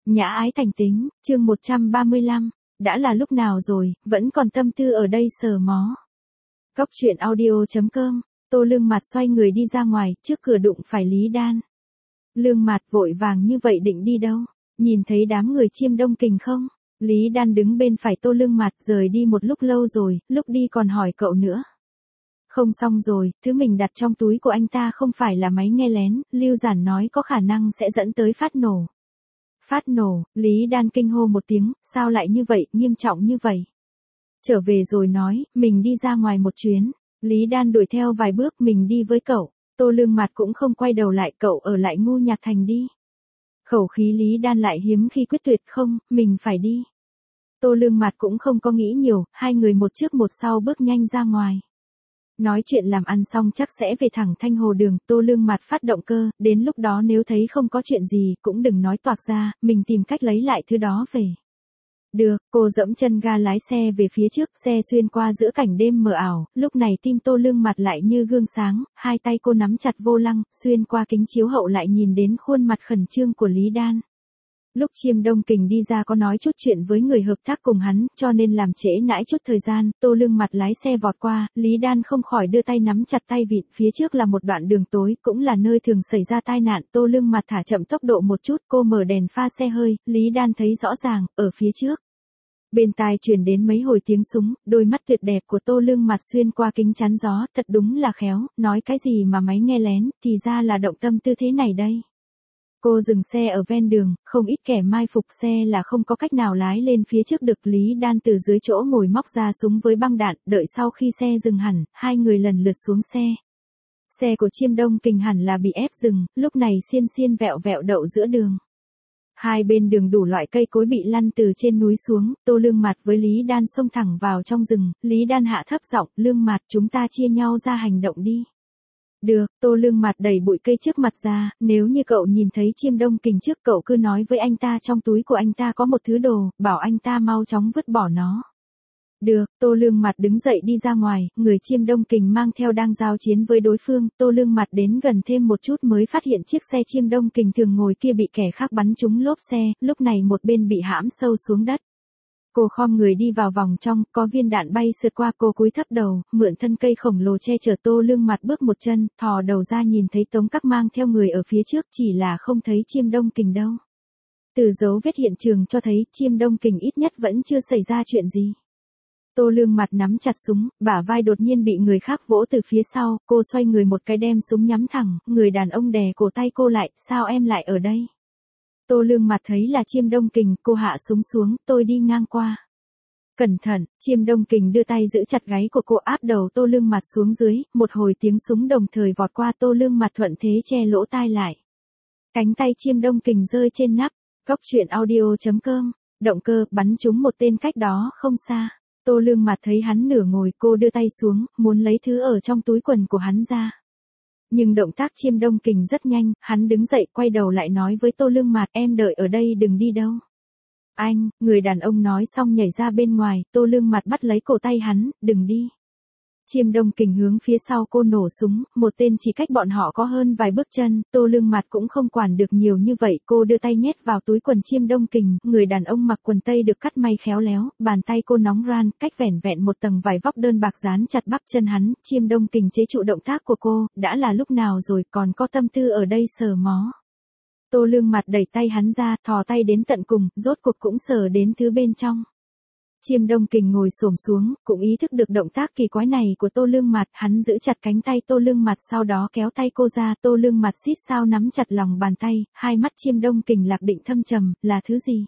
Nhã ái thành tính, chương 135, đã là lúc nào rồi, vẫn còn tâm tư ở đây sờ mó. Cóc truyện audio.com, Tô Lương Mạt xoay người đi ra ngoài, trước cửa đụng phải Lý Đan. Lương Mạt vội vàng như vậy định đi đâu? Nhìn thấy đám người Chiêm Đông Kình không? Lý Đan đứng bên phải Tô Lương Mạt rời đi một lúc lâu rồi, lúc đi còn hỏi cậu nữa. Không xong rồi, thứ mình đặt trong túi của anh ta không phải là máy nghe lén, Lưu Giản nói có khả năng sẽ dẫn tới phát nổ. Phát nổ, Lý Đan kinh hô một tiếng, sao lại như vậy, nghiêm trọng như vậy. Trở về rồi nói, mình đi ra ngoài một chuyến. Lý Đan đuổi theo vài bước, mình đi với cậu. Tô Lương Mạt cũng không quay đầu lại, cậu ở lại Ngu Nhạc Thành đi. Khẩu khí Lý Đan lại hiếm khi quyết tuyệt, không, mình phải đi. Tô Lương Mạt cũng không có nghĩ nhiều, hai người một trước một sau bước nhanh ra ngoài. Nói chuyện làm ăn xong chắc sẽ về thẳng Thanh Hồ Đường, Tô Lương Mạt phát động cơ, đến lúc đó nếu thấy không có chuyện gì, cũng đừng nói toạc ra, mình tìm cách lấy lại thứ đó về. Được, cô dẫm chân ga lái xe về phía trước, xe xuyên qua giữa cảnh đêm mờ ảo, lúc này tim Tô Lương Mạt lại như gương sáng, hai tay cô nắm chặt vô lăng, xuyên qua kính chiếu hậu lại nhìn đến khuôn mặt khẩn trương của Lý Đan. Lúc Chiêm Đông Kình đi ra có nói chút chuyện với người hợp tác cùng hắn, cho nên làm trễ nãi chút thời gian, Tô Lương Mạt lái xe vọt qua, Lý Đan không khỏi đưa tay nắm chặt tay vịn, phía trước là một đoạn đường tối, cũng là nơi thường xảy ra tai nạn, Tô Lương Mạt thả chậm tốc độ một chút, cô mở đèn pha xe hơi, Lý Đan thấy rõ ràng, ở phía trước. Bên tai truyền đến mấy hồi tiếng súng, đôi mắt tuyệt đẹp của Tô Lương Mạt xuyên qua kính chắn gió, thật đúng là khéo, nói cái gì mà máy nghe lén, thì ra là động tâm tư thế này đây. Cô dừng xe ở ven đường, không ít kẻ mai phục xe là không có cách nào lái lên phía trước được. Lý Đan từ dưới chỗ ngồi móc ra súng với băng đạn, đợi sau khi xe dừng hẳn, hai người lần lượt xuống xe. Xe của Chiêm Đông Kình hẳn là bị ép dừng, lúc này xiên xiên vẹo vẹo đậu giữa đường. Hai bên đường đủ loại cây cối bị lăn từ trên núi xuống, Tô Lương Mạt với Lý Đan xông thẳng vào trong rừng, Lý Đan hạ thấp giọng, Lương Mạt chúng ta chia nhau ra hành động đi. Được, Tô Lương Mạt đẩy bụi cây trước mặt ra, nếu như cậu nhìn thấy Chiêm Đông Kình trước cậu cứ nói với anh ta trong túi của anh ta có một thứ đồ, bảo anh ta mau chóng vứt bỏ nó. Được, Tô Lương Mạt đứng dậy đi ra ngoài, người Chiêm Đông Kình mang theo đang giao chiến với đối phương, Tô Lương Mạt đến gần thêm một chút mới phát hiện chiếc xe Chiêm Đông Kình thường ngồi kia bị kẻ khác bắn trúng lốp xe, lúc này một bên bị hãm sâu xuống đất. Cô khom người đi vào vòng trong, có viên đạn bay sượt qua, cô cúi thấp đầu, mượn thân cây khổng lồ che chở. Tô Lương Mạt bước một chân, thò đầu ra nhìn thấy Tống Các mang theo người ở phía trước, chỉ là không thấy Chiêm Đông Kình đâu. Từ dấu vết hiện trường cho thấy Chiêm Đông Kình ít nhất vẫn chưa xảy ra chuyện gì. Tô Lương Mạt nắm chặt súng, bả vai đột nhiên bị người khác vỗ từ phía sau, cô xoay người một cái đem súng nhắm thẳng, người đàn ông đè cổ tay cô lại, sao em lại ở đây? Tô Lương Mạt thấy là Chiêm Đông Kình, cô hạ súng xuống, tôi đi ngang qua. Cẩn thận, Chiêm Đông Kình đưa tay giữ chặt gáy của cô, áp đầu Tô Lương Mạt xuống dưới, một hồi tiếng súng đồng thời vọt qua, Tô Lương Mạt thuận thế che lỗ tai lại. Cánh tay Chiêm Đông Kình rơi trên nắp, cóc truyện audio.com, động cơ bắn trúng một tên cách đó không xa. Tô Lương Mạt thấy hắn nửa ngồi, cô đưa tay xuống, muốn lấy thứ ở trong túi quần của hắn ra. Nhưng động tác Chiêm Đông Kình rất nhanh, hắn đứng dậy quay đầu lại nói với Tô Lương Mạt, em đợi ở đây đừng đi đâu. Anh, người đàn ông nói xong nhảy ra bên ngoài, Tô Lương Mạt bắt lấy cổ tay hắn, đừng đi. Chiêm Đông Kình hướng phía sau cô nổ súng, một tên chỉ cách bọn họ có hơn vài bước chân, Tô Lương Mạt cũng không quản được nhiều như vậy, cô đưa tay nhét vào túi quần Chiêm Đông Kình, người đàn ông mặc quần tây được cắt may khéo léo, bàn tay cô nóng ran, cách vẻn vẹn một tầng vải vóc đơn bạc dán chặt bắp chân hắn, Chiêm Đông Kình chế trụ động tác của cô, đã là lúc nào rồi còn có tâm tư ở đây sờ mó. Tô Lương Mạt đẩy tay hắn ra, thò tay đến tận cùng, rốt cuộc cũng sờ đến thứ bên trong. Chiêm Đông Kình ngồi xổm xuống, cũng ý thức được động tác kỳ quái này của Tô Lương Mạt, hắn giữ chặt cánh tay Tô Lương Mạt sau đó kéo tay cô ra, Tô Lương Mạt xít sao nắm chặt lòng bàn tay, hai mắt Chiêm Đông Kình lạc định thâm trầm, là thứ gì?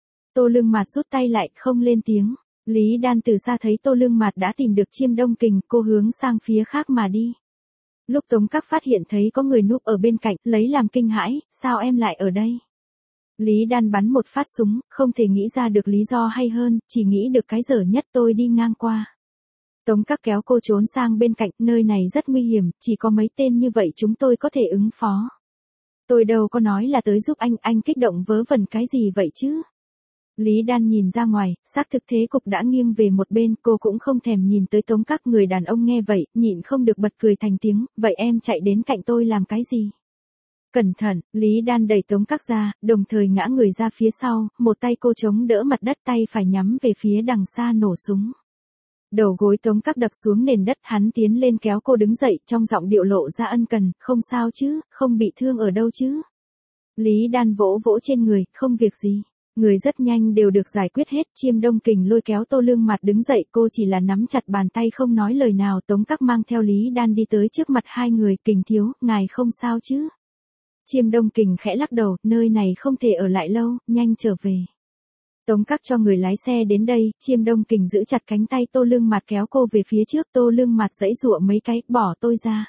Tô Lương Mạt rút tay lại, không lên tiếng. Lý Đan từ xa thấy Tô Lương Mạt đã tìm được Chiêm Đông Kình, cô hướng sang phía khác mà đi. Lúc Tống Các phát hiện thấy có người núp ở bên cạnh, lấy làm kinh hãi, sao em lại ở đây? Lý Đan bắn một phát súng, không thể nghĩ ra được lý do hay hơn, chỉ nghĩ được cái dở nhất, tôi đi ngang qua. Tống Các kéo cô trốn sang bên cạnh, nơi này rất nguy hiểm, chỉ có mấy tên như vậy chúng tôi có thể ứng phó. Tôi đâu có nói là tới giúp anh kích động vớ vẩn cái gì vậy chứ? Lý Đan nhìn ra ngoài, xác thực thế cục đã nghiêng về một bên, cô cũng không thèm nhìn tới Tống Các. Người đàn ông nghe vậy, nhịn không được bật cười thành tiếng, vậy em chạy đến cạnh tôi làm cái gì? Cẩn thận, Lý Đan đẩy Tống Các ra, đồng thời ngã người ra phía sau, một tay cô chống đỡ mặt đất, tay phải nhắm về phía đằng xa nổ súng. Đầu gối Tống Các đập xuống nền đất, hắn tiến lên kéo cô đứng dậy, trong giọng điệu lộ ra ân cần, không sao chứ, không bị thương ở đâu chứ. Lý Đan vỗ vỗ trên người, không việc gì. Người rất nhanh đều được giải quyết hết. Chiêm Đông Kình lôi kéo Tô Lương Mạt đứng dậy, cô chỉ là nắm chặt bàn tay không nói lời nào. Tống Các mang theo Lý Đan đi tới trước mặt hai người, Kình thiếu, ngài không sao chứ. Chiêm Đông Kình khẽ lắc đầu, nơi này không thể ở lại lâu, nhanh trở về. Tống Các cho người lái xe đến đây, Chiêm Đông Kình giữ chặt cánh tay Tô Lương Mạt kéo cô về phía trước. Tô Lương Mạt giãy giụa mấy cái, bỏ tôi ra.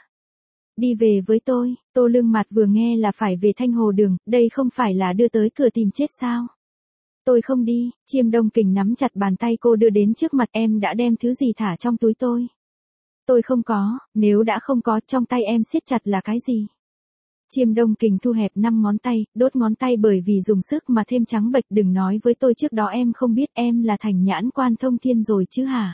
Đi về với tôi. Tô Lương Mạt vừa nghe là phải về Thanh Hồ Đường, đây không phải là đưa tới cửa tìm chết sao? Tôi không đi. Chiêm Đông Kình nắm chặt bàn tay cô đưa đến trước mặt. Em đã đem thứ gì thả trong túi tôi? Tôi không có, nếu đã không có, trong tay em siết chặt là cái gì? Chiêm Đông Kình thu hẹp 5 ngón tay, đốt ngón tay bởi vì dùng sức mà thêm trắng bệch. Đừng nói với tôi trước đó em không biết, em là thành nhãn quan thông thiên rồi chứ hả?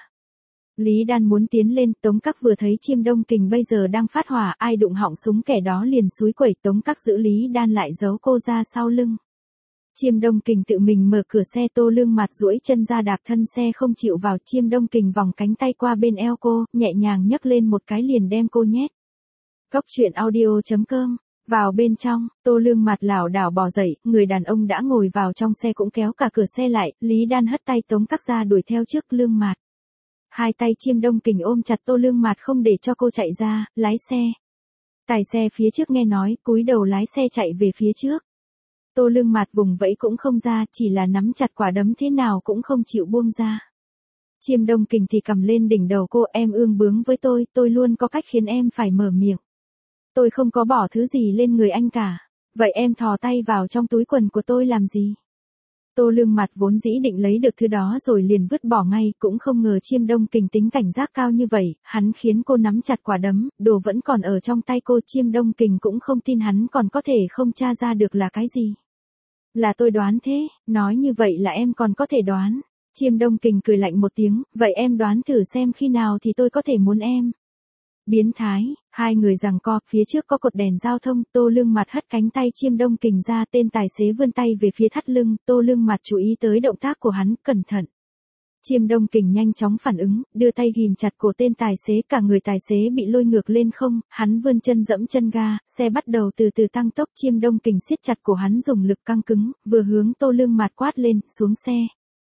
Lý Đan muốn tiến lên, Tống Các vừa thấy Chiêm Đông Kình bây giờ đang phát hỏa, ai đụng họng súng kẻ đó liền xúi quẩy. Tống Các giữ Lý Đan lại giấu cô ra sau lưng. Chiêm Đông Kình tự mình mở cửa xe. Tô Lương Mạt duỗi chân ra đạp thân xe không chịu vào. Chiêm Đông Kình vòng cánh tay qua bên eo cô, nhẹ nhàng nhấc lên một cái liền đem cô nhét. Cốc truyện audio.com. Vào bên trong, Tô Lương Mạt lảo đảo bò dậy, người đàn ông đã ngồi vào trong xe cũng kéo cả cửa xe lại. Lý Đan hất tay Tống Các ra đuổi theo trước Lương Mạt. Hai tay Chiêm Đông Kình ôm chặt Tô Lương Mạt không để cho cô chạy ra, lái xe. Tài xe phía trước nghe nói, cúi đầu lái xe chạy về phía trước. Tô Lương Mạt vùng vẫy cũng không ra, chỉ là nắm chặt quả đấm thế nào cũng không chịu buông ra. Chiêm Đông Kình thì cầm lên đỉnh đầu cô, em ương bướng với tôi luôn có cách khiến em phải mở miệng. Tôi không có bỏ thứ gì lên người anh cả. Vậy em thò tay vào trong túi quần của tôi làm gì? Tô Lương Mạt vốn dĩ định lấy được thứ đó rồi liền vứt bỏ ngay, cũng không ngờ Chiêm Đông Kình tính cảnh giác cao như vậy, hắn khiến cô nắm chặt quả đấm, đồ vẫn còn ở trong tay cô. Chiêm Đông Kình cũng không tin hắn còn có thể không tra ra được là cái gì. Là tôi đoán thế, nói như vậy là em còn có thể đoán. Chiêm Đông Kình cười lạnh một tiếng, vậy em đoán thử xem khi nào thì tôi có thể muốn em. Biến thái, hai người giằng co, phía trước có cột đèn giao thông. Tô Lương Mạt hất cánh tay Chiêm Đông Kình ra, tên tài xế vươn tay về phía thắt lưng. Tô Lương Mạt chú ý tới động tác của hắn, cẩn thận. Chiêm Đông Kình nhanh chóng phản ứng, đưa tay ghìm chặt cổ tên tài xế, cả người tài xế bị lôi ngược lên không, hắn vươn chân dẫm chân ga, xe bắt đầu từ từ tăng tốc. Chiêm Đông Kình siết chặt cổ hắn dùng lực căng cứng, vừa hướng Tô Lương Mạt quát lên, xuống xe.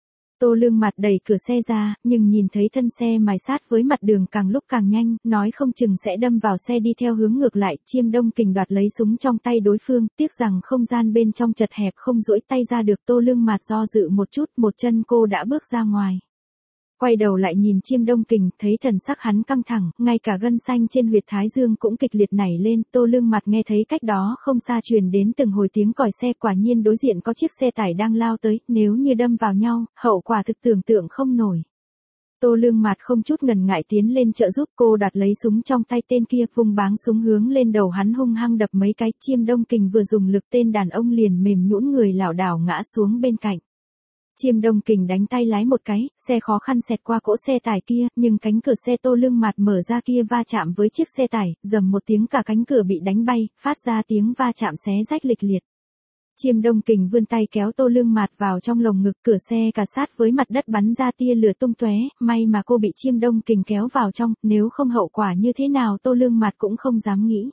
Tô Lương Mạt đẩy cửa xe ra, nhưng nhìn thấy thân xe mài sát với mặt đường càng lúc càng nhanh, nói không chừng sẽ đâm vào xe đi theo hướng ngược lại. Chiêm Đông Kình đoạt lấy súng trong tay đối phương, tiếc rằng không gian bên trong chật hẹp không duỗi tay ra được. Tô Lương Mạt do dự một chút, một chân cô đã bước ra ngoài. Quay đầu lại nhìn Chiêm Đông Kình, thấy thần sắc hắn căng thẳng, ngay cả gân xanh trên huyệt thái dương cũng kịch liệt nảy lên. Tô Lương Mạt nghe thấy cách đó không xa truyền đến từng hồi tiếng còi xe, quả nhiên đối diện có chiếc xe tải đang lao tới, nếu như đâm vào nhau, hậu quả thực tưởng tượng không nổi. Tô Lương Mạt không chút ngần ngại tiến lên trợ giúp, cô đặt lấy súng trong tay tên kia, vung báng súng hướng lên đầu hắn hung hăng đập mấy cái. Chiêm Đông Kình vừa dùng lực, tên đàn ông liền mềm nhũn người lảo đảo ngã xuống bên cạnh. Chiêm Đông Kình đánh tay lái một cái, xe khó khăn xẹt qua cỗ xe tải kia, nhưng cánh cửa xe Tô Lương Mạt mở ra kia va chạm với chiếc xe tải, rầm một tiếng cả cánh cửa bị đánh bay, phát ra tiếng va chạm xé rách lịch liệt. Chiêm Đông Kình vươn tay kéo Tô Lương Mạt vào trong lồng ngực, cửa xe cà sát với mặt đất bắn ra tia lửa tung tóe, may mà cô bị Chiêm Đông Kình kéo vào trong, nếu không hậu quả như thế nào Tô Lương Mạt cũng không dám nghĩ.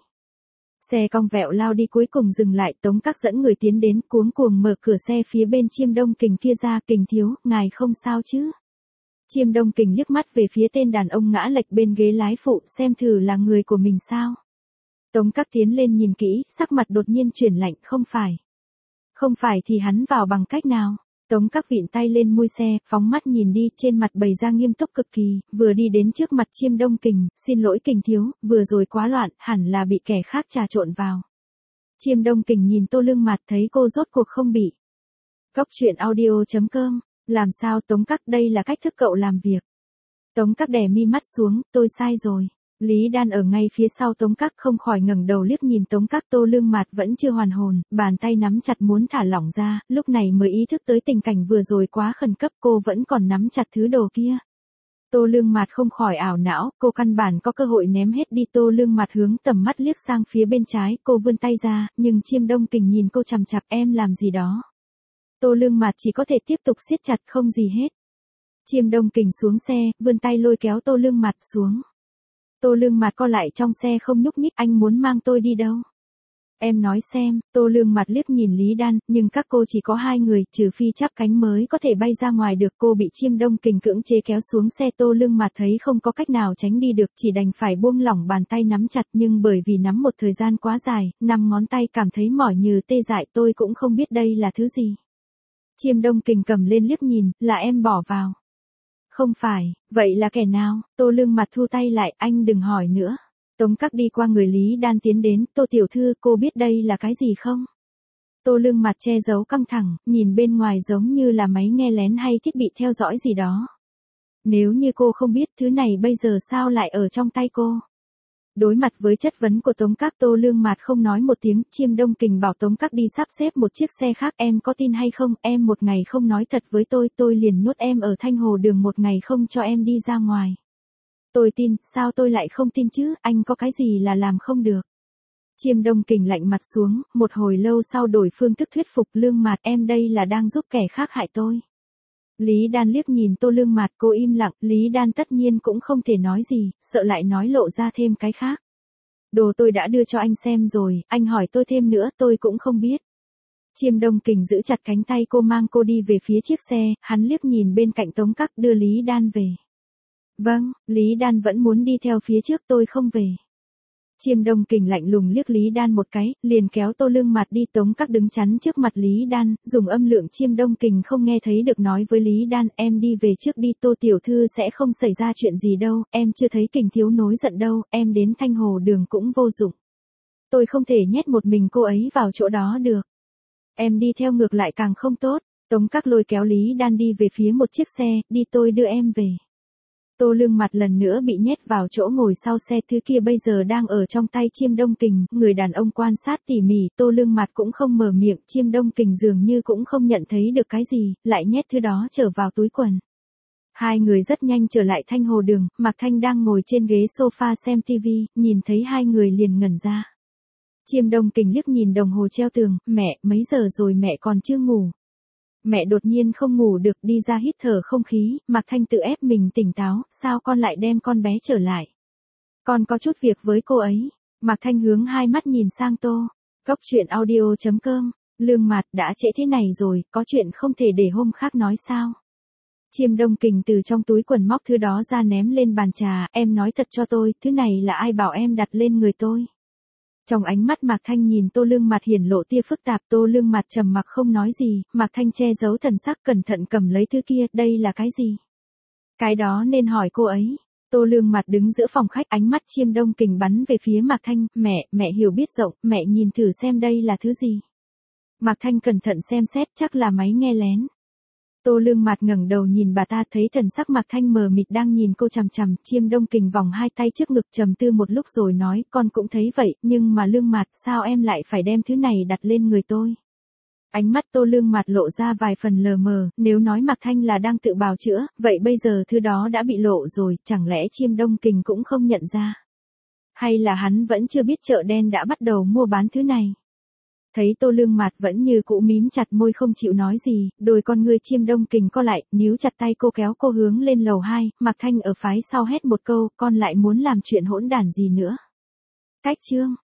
Xe cong vẹo lao đi, cuối cùng dừng lại. Tống Các dẫn người tiến đến, cuống cuồng mở cửa xe phía bên Chiêm Đông Kình kia ra. Kình thiếu, ngài không sao chứ? Chiêm Đông Kình liếc mắt về phía tên đàn ông ngã lệch bên ghế lái phụ, xem thử là người của mình sao. Tống Các tiến lên nhìn kỹ, sắc mặt đột nhiên chuyển lạnh, không phải. Không phải thì hắn vào bằng cách nào? Tống Các vịn tay lên mui xe, phóng mắt nhìn đi, trên mặt bày ra nghiêm túc cực kỳ, vừa đi đến trước mặt Chiêm Đông Kình, xin lỗi Kình thiếu, vừa rồi quá loạn, hẳn là bị kẻ khác trà trộn vào. Chiêm Đông Kình nhìn Tô Lương Mạt thấy cô rốt cuộc không bị. Cốc truyện audio.com, làm sao Tống Các, đây là cách thức cậu làm việc. Tống Các đè mi mắt xuống, tôi sai rồi. Lý Đan ở ngay phía sau Tống Các không khỏi ngẩng đầu liếc nhìn Tống Các. Tô Lương Mạt vẫn chưa hoàn hồn, bàn tay nắm chặt muốn thả lỏng ra, lúc này mới ý thức tới tình cảnh vừa rồi quá khẩn cấp, cô vẫn còn nắm chặt thứ đồ kia. Tô Lương Mạt không khỏi ảo não, cô căn bản có cơ hội ném hết đi. Tô Lương Mạt hướng tầm mắt liếc sang phía bên trái, cô vươn tay ra, nhưng Chiêm Đông Kình nhìn cô chằm chằm, em làm gì đó. Tô Lương Mạt chỉ có thể tiếp tục siết chặt không gì hết. Chiêm Đông Kình xuống xe, vươn tay lôi kéo Tô Lương Mạt xuống. Tô Lương Mạt co lại trong xe không nhúc nhích, anh muốn mang tôi đi đâu? Em nói xem. Tô Lương Mạt liếc nhìn Lý Đan, nhưng các cô chỉ có 2 người, trừ phi chắp cánh mới có thể bay ra ngoài được. Cô bị Chiêm Đông Kình cưỡng chế kéo xuống xe. Tô Lương Mạt thấy không có cách nào tránh đi được, chỉ đành phải buông lỏng bàn tay nắm chặt, nhưng bởi vì nắm một thời gian quá dài, 5 ngón tay cảm thấy mỏi như tê dại. Tôi cũng không biết đây là thứ gì. Chiêm Đông Kình cầm lên liếc nhìn, là em bỏ vào. Không phải, vậy là kẻ nào? Tô Lương Mạt thu tay lại, anh đừng hỏi nữa. Tống Các đi qua người Lý Đan tiến đến, Tô tiểu thư, cô biết đây là cái gì không? Tô Lương Mạt che giấu căng thẳng, nhìn bên ngoài giống như là máy nghe lén hay thiết bị theo dõi gì đó. Nếu như cô không biết, thứ này bây giờ sao lại ở trong tay cô? Đối mặt với chất vấn của Tống Các, Tô Lương Mạt không nói một tiếng. Chiêm Đông Kình bảo Tống Các đi sắp xếp một chiếc xe khác. Em có tin hay không, em một ngày không nói thật với tôi liền nhốt em ở Thanh Hồ Đường một ngày không cho em đi ra ngoài. Tôi tin, sao tôi lại không tin chứ, anh có cái gì là làm không được. Chiêm Đông Kình lạnh mặt xuống, một hồi lâu sau đổi phương thức thuyết phục. Lương Mạt, em đây là đang giúp kẻ khác hại tôi. Lý Đan liếc nhìn Tô Lương Mạt, cô im lặng. Lý Đan tất nhiên cũng không thể nói gì, sợ lại nói lộ ra thêm cái khác. Đồ tôi đã đưa cho anh xem rồi, anh hỏi tôi thêm nữa, tôi cũng không biết. Chiêm Đông Kình giữ chặt cánh tay cô, mang cô đi về phía chiếc xe. Hắn liếc nhìn bên cạnh Tống Các, đưa Lý Đan về. Vâng, Lý Đan vẫn muốn đi theo phía trước, tôi không về. Chiêm Đông Kình lạnh lùng liếc Lý Đan một cái, liền kéo Tô Lương Mạt đi. Tống Các đứng chắn trước mặt Lý Đan, dùng âm lượng Chiêm Đông Kình không nghe thấy được nói với Lý Đan, em đi về trước đi, Tô tiểu thư sẽ không xảy ra chuyện gì đâu, em chưa thấy Kình thiếu nối giận đâu, em đến Thanh Hồ Đường cũng vô dụng. Tôi không thể nhét một mình cô ấy vào chỗ đó được. Em đi theo ngược lại càng không tốt. Tống Các lôi kéo Lý Đan đi về phía một chiếc xe, đi tôi đưa em về. Tô Lương Mạt lần nữa bị nhét vào chỗ ngồi sau xe, thứ kia bây giờ đang ở trong tay Chiêm Đông Kình. Người đàn ông quan sát tỉ mỉ, Tô Lương Mạt cũng không mở miệng, Chiêm Đông Kình dường như cũng không nhận thấy được cái gì, lại nhét thứ đó trở vào túi quần. Hai người rất nhanh trở lại Thanh Hồ Đường, Mạc Thanh đang ngồi trên ghế sofa xem TV, nhìn thấy hai người liền ngẩn ra. Chiêm Đông Kình liếc nhìn đồng hồ treo tường, mẹ, mấy giờ rồi mẹ còn chưa ngủ. Mẹ đột nhiên không ngủ được, đi ra hít thở không khí. Mạc Thanh tự ép mình tỉnh táo, sao con lại đem con bé trở lại? Con có chút việc với cô ấy. Mạc Thanh hướng hai mắt nhìn sang Tô. Cốc truyện audio.com. Lương Mạt, đã trễ thế này rồi, có chuyện không thể để hôm khác nói sao? Chiêm Đông Kình từ trong túi quần móc thứ đó ra ném lên bàn trà, em nói thật cho tôi, thứ này là ai bảo em đặt lên người tôi? Trong ánh mắt Mạc Thanh nhìn Tô Lương Mạt hiển lộ tia phức tạp. Tô Lương Mạt trầm mặc không nói gì, Mạc Thanh che giấu thần sắc, cẩn thận cầm lấy thứ kia, đây là cái gì? Cái đó nên hỏi cô ấy. Tô Lương Mạt đứng giữa phòng khách, ánh mắt Chiêm Đông Kình bắn về phía Mạc Thanh, mẹ hiểu biết rộng, mẹ nhìn thử xem đây là thứ gì. Mạc Thanh cẩn thận xem xét, chắc là máy nghe lén. Tô Lương Mạt ngẩng đầu nhìn bà ta, thấy thần sắc Mạc Thanh mờ mịt đang nhìn cô chằm chằm. Chiêm Đông Kình vòng hai tay trước ngực, trầm tư một lúc rồi nói, con cũng thấy vậy, nhưng mà Lương Mạt, sao em lại phải đem thứ này đặt lên người tôi? Ánh mắt Tô Lương Mạt lộ ra vài phần lờ mờ, nếu nói Mạc Thanh là đang tự bào chữa, vậy bây giờ thứ đó đã bị lộ rồi, chẳng lẽ Chiêm Đông Kình cũng không nhận ra? Hay là hắn vẫn chưa biết chợ đen đã bắt đầu mua bán thứ này? Thấy Tô Lương Mạt vẫn như cũ mím chặt môi không chịu nói gì, đôi con ngươi Chiêm Đông Kình co lại, níu chặt tay cô kéo cô hướng lên lầu 2, Mạc Thanh ở phái sau hét một câu, con lại muốn làm chuyện hỗn đản gì nữa. Cách chương.